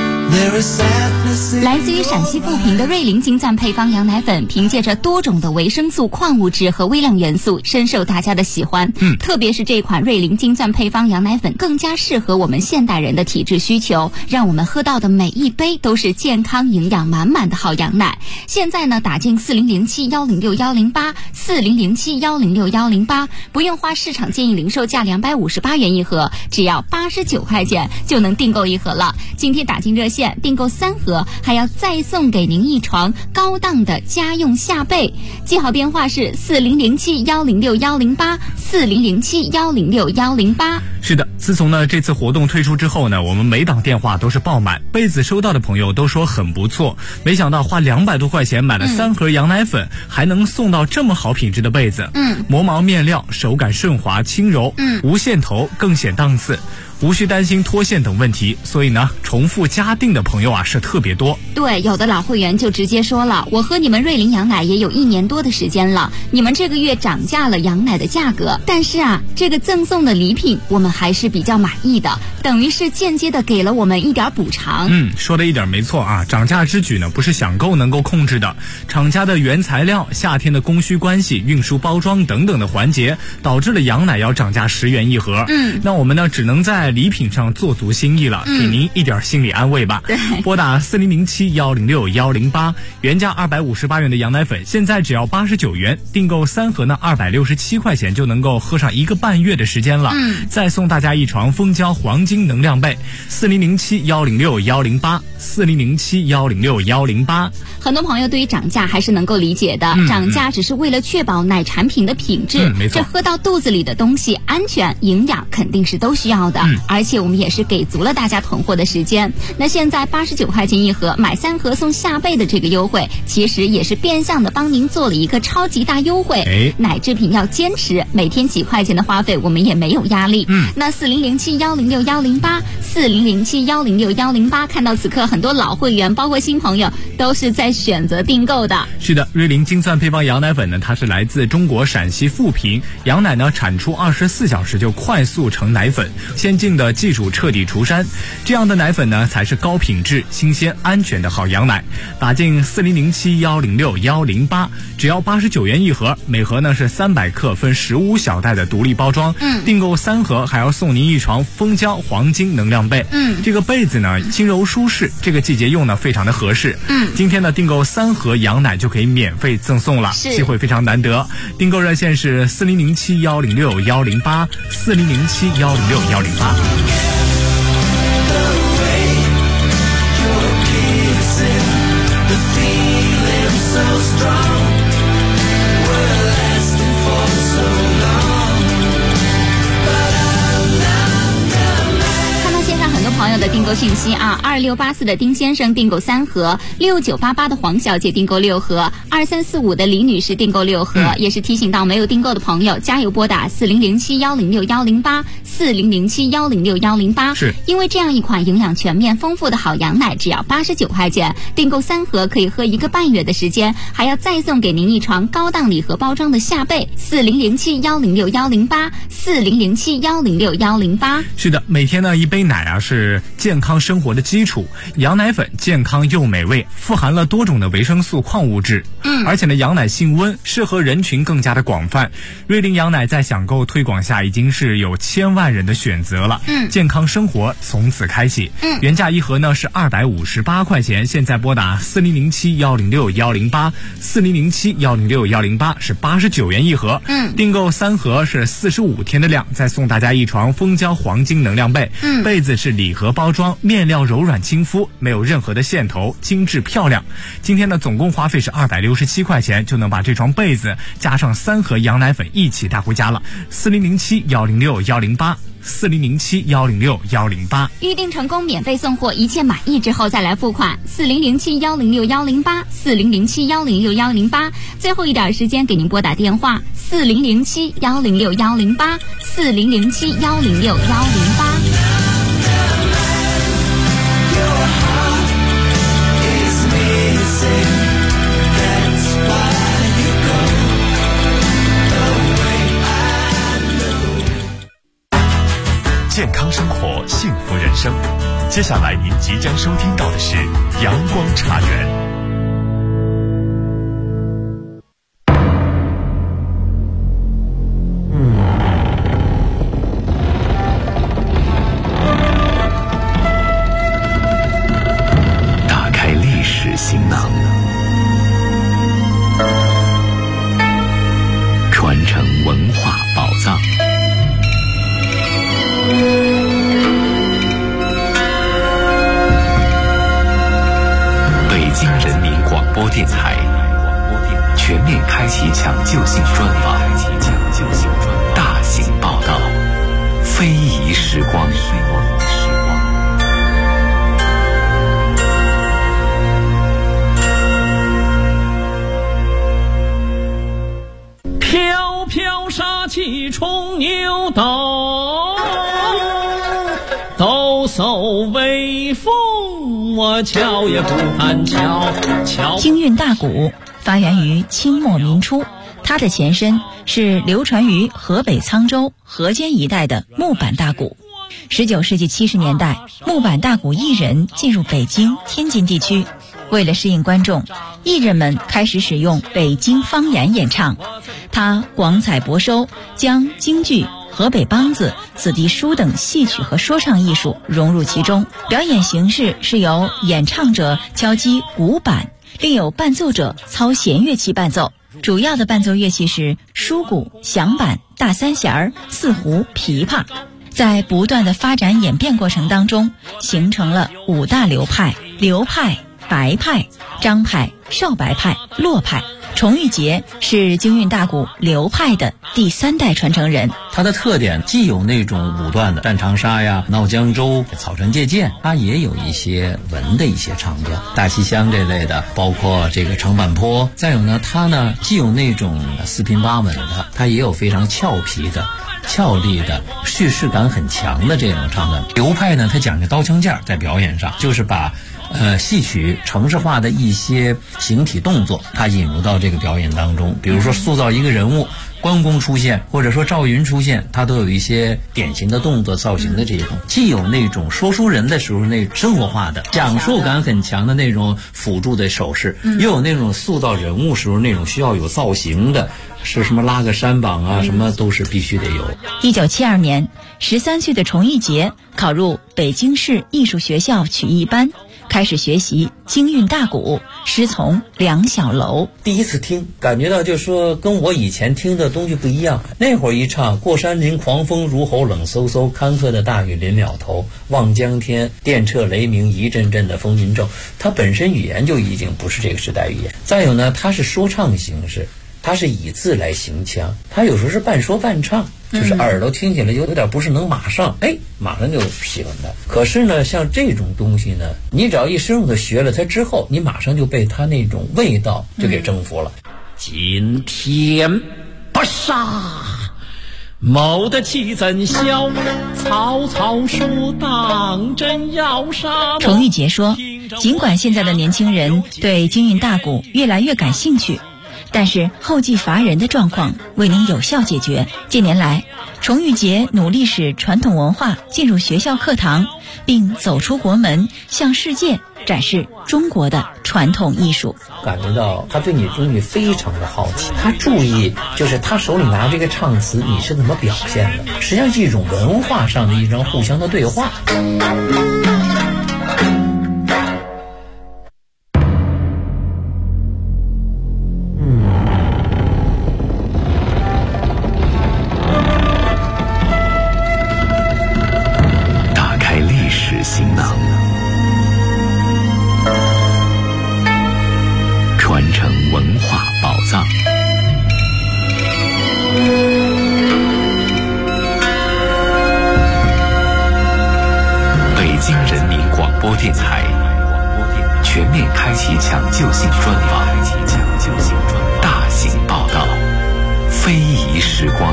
来自于陕西富平的瑞麟金钻配方羊奶粉，凭借着多种的维生素、矿物质和微量元素，深受大家的喜欢。特别是这款瑞麟金钻配方羊奶粉，更加适合我们现代人的体质需求，让我们喝到的每一杯都是健康、营养满满的好羊奶。现在呢，打进4007106108 4007106108，不用花市场建议零售价258元一盒，只要89块钱就能订购一盒了。今天打进热线订购3盒，还要再送给您一床高档的家用夏被。记好电话是4007106108 4007106108。 是的，自从呢这次活动推出之后呢，我们每档电话都是爆满，被子收到的朋友都说很不错。没想到花200多块钱买了3盒羊奶粉，还能送到这么好品质的被子。磨毛面料，手感顺滑轻柔，无线头更显档次。无需担心脱线等问题，所以呢，重复加订的朋友啊是特别多。 对，有的老会员就直接说了，我喝你们瑞麟羊奶也有1年多的时间了，你们这个月涨价了羊奶的价格，但是啊，这个赠送的礼品我们还是比较满意的，等于是间接的给了我们一点补偿。 说的一点没错啊，涨价之举呢不是想购能够控制的，厂家的原材料、夏天的供需关系、运输包装等等的环节，导致了羊奶要涨价10元一盒。那我们呢只能在礼品上做足心意了，给您一点心理安慰吧。拨打4007106108，原价258元的羊奶粉，现在只要89元，订购3盒呢267块钱就能够喝上1个半月的时间了。再送大家一床蜂胶黄金能量被。4007106108 4007106108。 很多朋友对于涨价还是能够理解的，涨价只是为了确保奶产品的品质， 没错， 这喝到肚子里的东西安全营养肯定是都需要的。而且我们也是给足了大家囤货的时间。那现在89块钱一盒，买3盒送夏被的这个优惠，其实也是变相的帮您做了一个超级大优惠。奶制品要坚持，每天几块钱的花费我们也没有压力。那4007106108 4007106108，看到此刻很多老会员包括新朋友都是在选择订购的。 是的，瑞麟金钻配方羊奶粉呢，它是来自中国陕西富平，羊奶呢产出24小时就快速成奶粉，先进的技术彻底除膻，这样的奶粉呢才是高品质、新鲜、安全的好羊奶。打进4007106108，只要89元一盒，每盒呢是300克，分15小袋的独立包装。订购3盒还要送您一床蜂胶黄金能量被。这个被子呢轻柔舒适，这个季节用呢非常的合适。今天呢订购3盒羊奶就可以免费赠送了，机会非常难得。订购热线是4007106108 4007106108。 朋友的订购讯息啊，2684的丁先生订购3盒，6988的黄小姐订购6盒，2345的李女士订购6盒。也是提醒到没有订购的朋友，加油拨打4007106108 4007106108。 是因为这样一款营养全面丰富的好羊奶只要89块钱，订购3盒可以喝1个半月的时间，还要再送给您一床高档礼盒包装的夏被。4007106108 4007106108。 是的，每天呢一杯奶啊是健康生活的基础，羊奶粉健康又美味，富含了多种的维生素、矿物质。而且呢，羊奶性温，适合人群更加的广泛。瑞麟羊奶在享购推广下，已经是有1000万人的选择了。健康生活从此开启。原价一盒呢是258块钱，现在拨打4007106108 4007106108是89元一盒。订购3盒是45天的量，再送大家一床蜂胶黄金能量被。被子是礼盒包装，面料柔软亲肤，没有任何的线头，精致漂亮。今天呢总共花费是267块钱，就能把这床被子加上3盒羊奶粉一起带回家了。4007106108 4007106108。 预定成功免费送货，一切满意之后再来付款。4007106108 4007106108。最后一点时间给您拨打电话4007106108 4007106108。 健康生活，幸福人生。 接下来您即将收听到的是阳光茶园。 打开历史行囊，传承文化宝藏。北京人民广播电台全面开启抢救性专访，大型报道，非遗时光。 飘飘杀气冲牛斗，抖擞威风，我瞧也不敢瞧。 京韵大鼓发源于清末民初，它的前身是流传于河北沧州、河间一带的木板大鼓。19世纪70年代，木板大鼓艺人进入北京、天津地区，为了适应观众，艺人们开始使用北京方言演唱。他广采博收，将京剧、河北梆子、子弟书等戏曲和说唱艺术融入其中。表演形式是由演唱者敲击鼓板，另有伴奏者操弦乐器伴奏。主要的伴奏乐器是书鼓、响板、大三弦、四胡、琵琶。在不断的发展演变过程当中，形成了5大流派：刘派、白派、张派、少白派、骆派。崇玉杰是京韵大鼓刘派的第3代传承人。 它的特点既有那种武断的战长沙呀、闹江州、草船借箭，它也有一些文的一些唱调，大西厢这类的，包括这个长坂坡。再有呢，它呢既有那种四平八稳的，它也有非常俏皮的、俏丽的、叙事感很强的这种唱段。刘派呢，它讲究刀枪剑，在表演上就是把戏曲程式化的一些形体动作，它引入到这个表演当中。比如说塑造一个人物，关公出现，或者说赵云出现，它都有一些典型的动作造型的这种，既有那种说书人的时候那生活化的讲述感很强的那种辅助的手势，又有那种塑造人物时候那种需要有造型的，是什么拉个山膀啊，什么都是必须得有。 1972年，13岁的崇玉杰考入北京市艺术学校曲艺班，开始学习京韵大鼓，师从梁小楼。 第一次听，感觉到就是说跟我以前听的东西不一样。那会儿一唱，过山林狂风如吼，冷飕飕，坎坷的大雨临了头，望江天，电掣雷鸣，一阵阵的风云骤。它本身语言就已经不是这个时代语言。再有呢，它是说唱形式，它是以字来行腔，它有时候是半说半唱，就是耳朵听起来有点不是能马上就喜欢它。可是呢，像这种东西呢，你只要一深入的学了它之后，你马上就被它那种味道就给征服了。今天不杀，谋得其怎消？曹操说当真要杀。 崇玉杰说，尽管现在的年轻人对京韵大鼓越来越感兴趣，但是后继乏人的状况未能有效解决。近年来，崇玉杰努力使传统文化进入学校课堂，并走出国门，向世界展示中国的传统艺术。 感觉到他对你的东西非常的好奇，他注意就是他手里拿这个唱词，你是怎么表现的，实际上是一种文化上的一种互相的对话。 行囊，传承文化宝藏。北京人民广播电台全面开启抢救性专访，大型报道，非遗时光。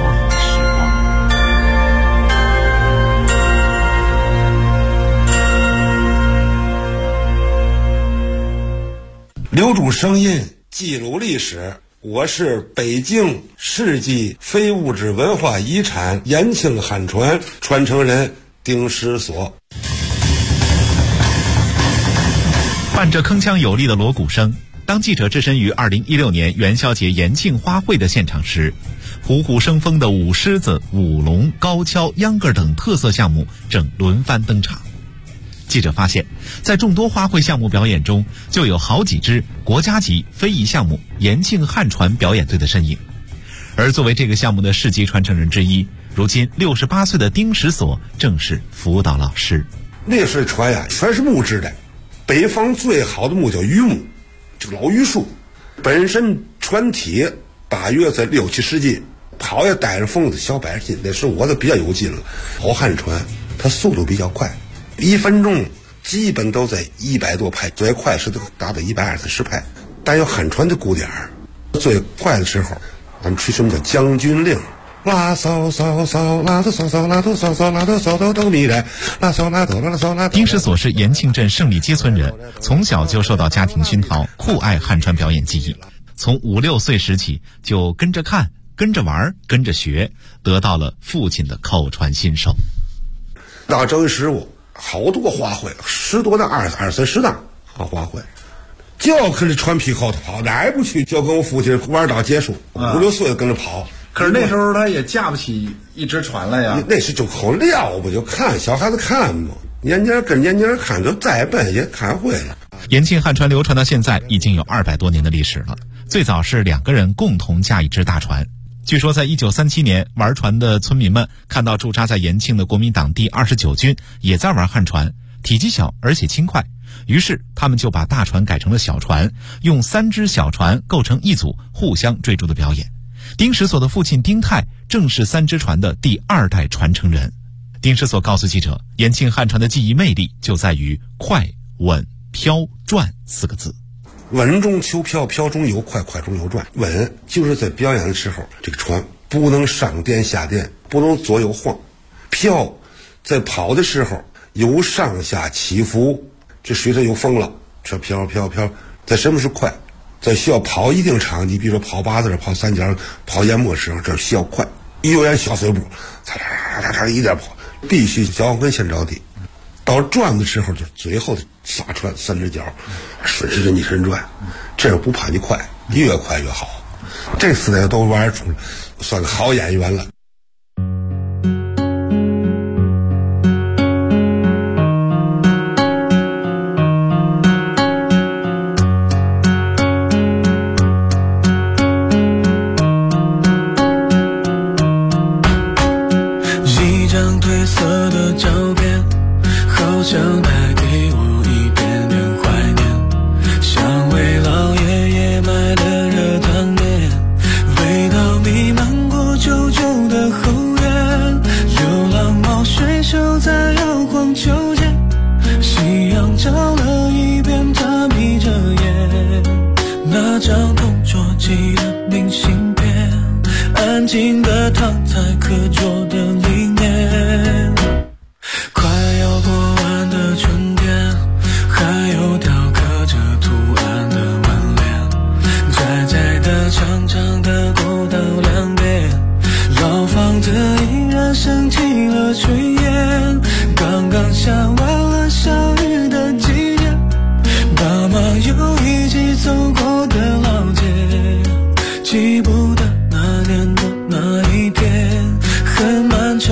留住声音，记录历史。我是北京世纪非物质文化遗产延庆汉传传承人丁石所。 伴着铿锵有力的锣鼓声，当记者置身于2016年元宵节延庆花卉的现场时，虎虎生风的舞狮子、舞龙、高跷、秧歌等特色项目正轮番登场。记者发现，在众多花卉项目表演中，就有好几支国家级非遗项目延庆汉传表演队的身影。而作为这个项目的世级传承人之一，如今68岁的丁石锁正是辅导老师。 那时候船呀，全是木质的，北方最好的木叫榆木，这个老榆树，本身船体大约在6、7世纪，跑也带着风子小100斤，那时候我都比较有劲了。跑汉船，它速度比较快，1分钟基本都在100多拍，最快是都达到120、130拍。但有汉船的鼓点，最快的时候，咱们吹什么叫将军令。拉骚骚骚，拉骚骚，拉哆骚骚，拉哆骚哆哆咪来，拉骚拉哆拉骚拉。 丁石锁是延庆镇胜利街村人，从小就受到家庭熏陶，酷爱汉传表演技艺。从5、6岁时起，就跟着看、跟着玩、跟着学，得到了父亲的口传心授。 到正师傅，好多花卉，10多档、20、30档好花卉。就要跟着船皮后头跑，哪也不去，就跟我父亲玩到结束，5、6岁跟着跑。 可是那时候他也架不起一只船来呀。 那是就好撂不就看小孩子看嘛，年年跟年年看，就再笨也看会了。 延庆汉传流传到现在已经有200多年的历史了。最早是2个人共同驾一只大船。据说在1937年，玩船的村民们看到驻扎在延庆的国民党第29军也在玩汉船，体积小而且轻快，于是他们就把大船改成了小船，用3只小船构成一组，互相追逐的表演。丁石锁的父亲丁泰正是3只船的第2代传承人。丁石锁告诉记者，延庆汉传的技艺魅力就在于快、稳、飘、转4个字。 稳中求飘，飘中有快，快中有转。稳就是在表演的时候，这个船不能上颠下颠，不能左右晃。飘在跑的时候有上下起伏，这水上有风了，这飘飘飘。在什么是快？在需要跑一定场地，比如说跑8字、跑3角、跑淹没时候，这需要快。有点小碎步，嚓嚓嚓嚓一点跑，必须脚跟先着地。到转的时候，就最后下船3只脚，顺时针逆时针转，这样不怕你快，越快越好。这4代都玩出了，算个好演员了。 想带给我一点点怀念，像为老爷爷买的热汤面，味道弥漫过旧旧的后院，流浪猫睡熟在摇晃秋千，夕阳照了一遍，它眯着眼，那张同桌寄的明信片，安静地躺在课桌的里面，快要过完的春天，还有雕刻着图案的门帘，窄窄的长长的过道两边，老房子依然升起了炊烟，刚刚下完了小雨的季节，爸妈又一起走过的老街，记不得那年的那一天，很漫长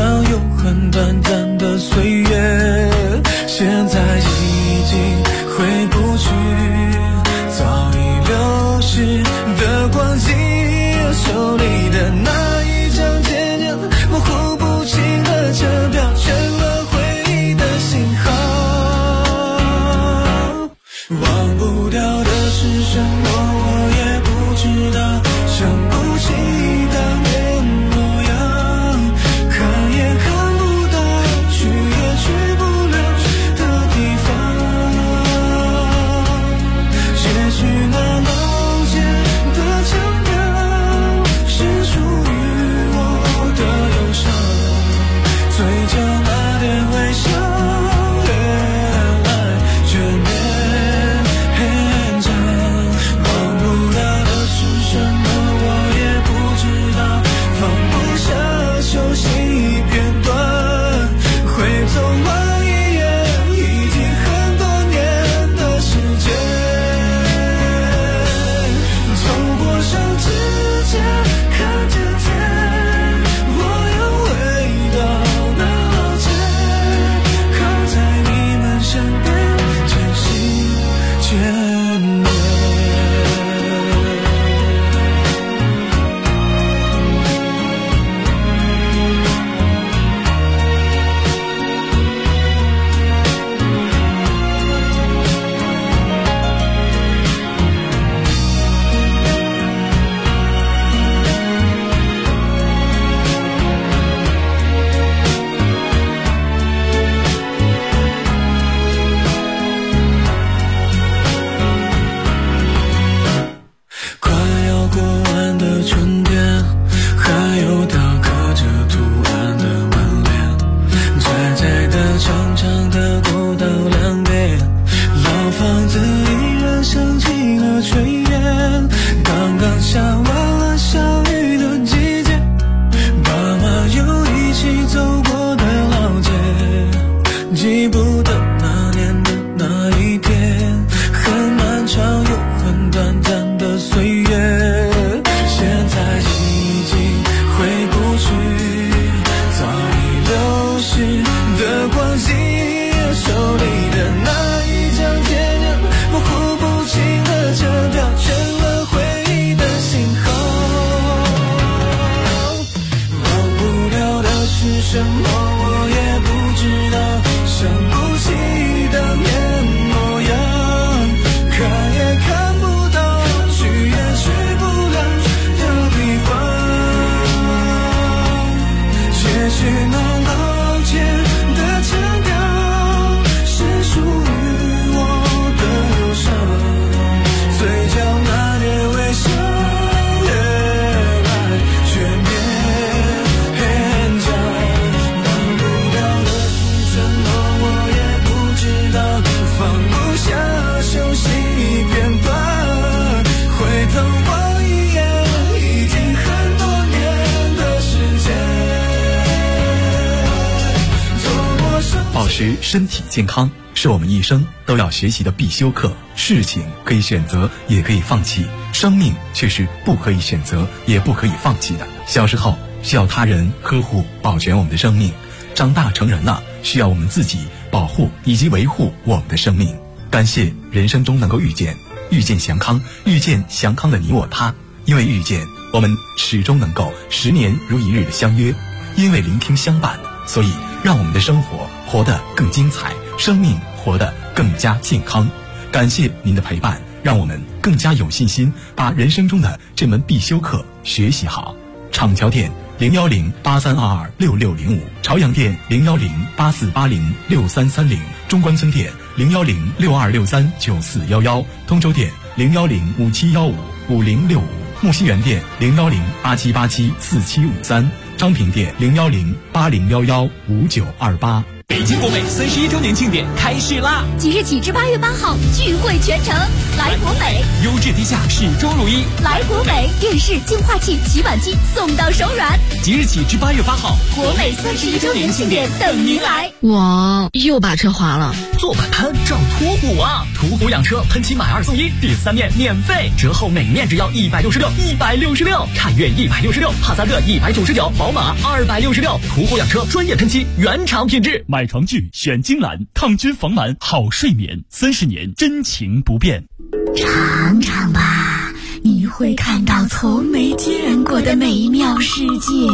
身体健康是我们一生都要学习的必修课。事情可以选择，也可以放弃，生命却是不可以选择，也不可以放弃的。小时候需要他人呵护保全我们的生命，长大成人了需要我们自己保护以及维护我们的生命。感谢人生中能够遇见祥康，遇见祥康的你我他。因为遇见，我们始终能够10年如一日的相约；因为聆听相伴，所以让我们的生活活得更精彩，生命活得更加健康。感谢您的陪伴，让我们更加有信心把人生中的这门必修课学习好。厂桥店01083226605，朝阳店01084806330，中关村店01062639411，通州店01057155065，木樨园店01087874753，昌平店01080115928。 北京国美31周年庆典开始啦！ 即日起至8月8号，聚会全程，来国美， 优质低价，始终如一。 来国美，电视、净化器、洗碗机送到手软。 即日起至8月8号， 国美31周年庆典等您来。 我又把车划了， 做摆摊找途虎啊！途虎养车喷漆买2送1，第3面免费，折后每面只要166，凯越166，帕萨特199，宝马266。途虎养车专业喷漆，原厂品质。买床具选金兰，抗菌防螨好睡眠，30年真情不变。 尝尝吧，你会看到从没见过的美妙世界。